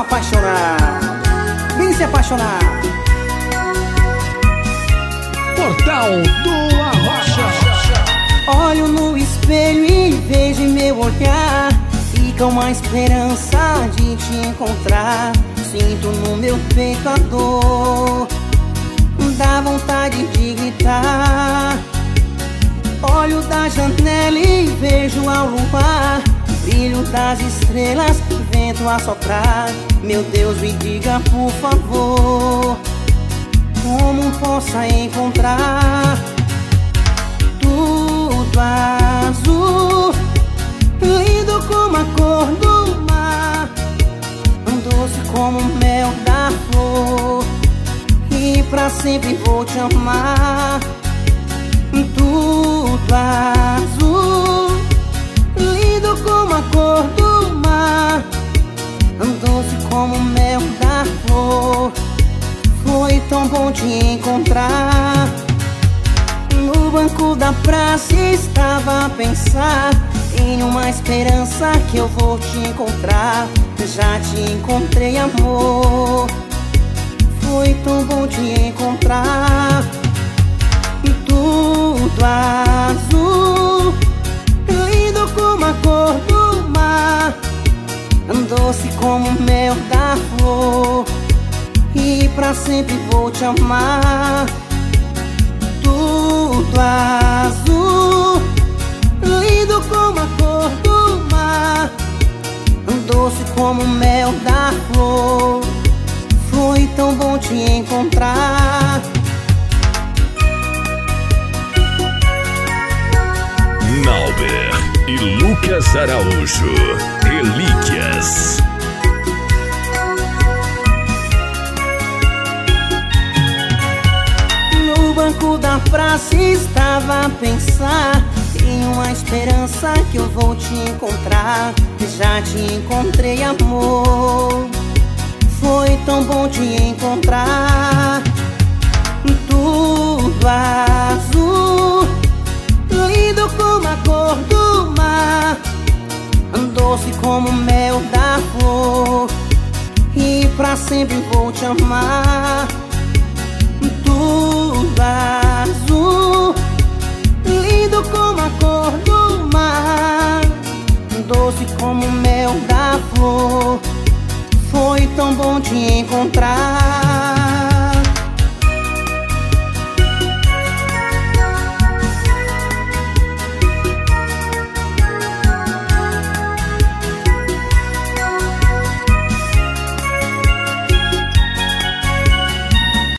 apaixonado. Vem se apaixonar. Portal do Arrocha. Olho no espelho e vejo em meu olhar, fica uma esperança de te encontrar. Sinto no meu peito a dor, dá vontade de gritar. Olho da janela e vejo ao luar, brilho das estrelas, vento a soprar. Meu Deus, me diga por favor, como posso encontrar tudo azul, lindo como a cor do mar, doce como o mel da flor, e pra sempre vou te amar. Tudo azul, lindo como a cor do mar, doce como o mel da flor. Foi tão bom te encontrar. No banco da praça estava a pensar em uma esperança que eu vou te encontrar. Já te encontrei, amor. Foi tão bom te encontrar. Tudo azul, lindo como a cor do mar, doce como o mel da flor, e pra sempre vou te amar. Tudo azul, lindo como a cor do mar, doce como o mel da flor. Foi tão bom te encontrar. Nauber e Lucas Araújo, Relíquias. No banco da praça estava a pensar em uma esperança que eu vou te encontrar. Já te encontrei, amor. Foi tão bom te encontrar. Tudo azul, lindo como a cor do mar, doce como o mel da flor, e pra sempre vou te amar. Tudo azul, lindo como a cor do mar, doce como o mel da flor. Foi tão bom te encontrar.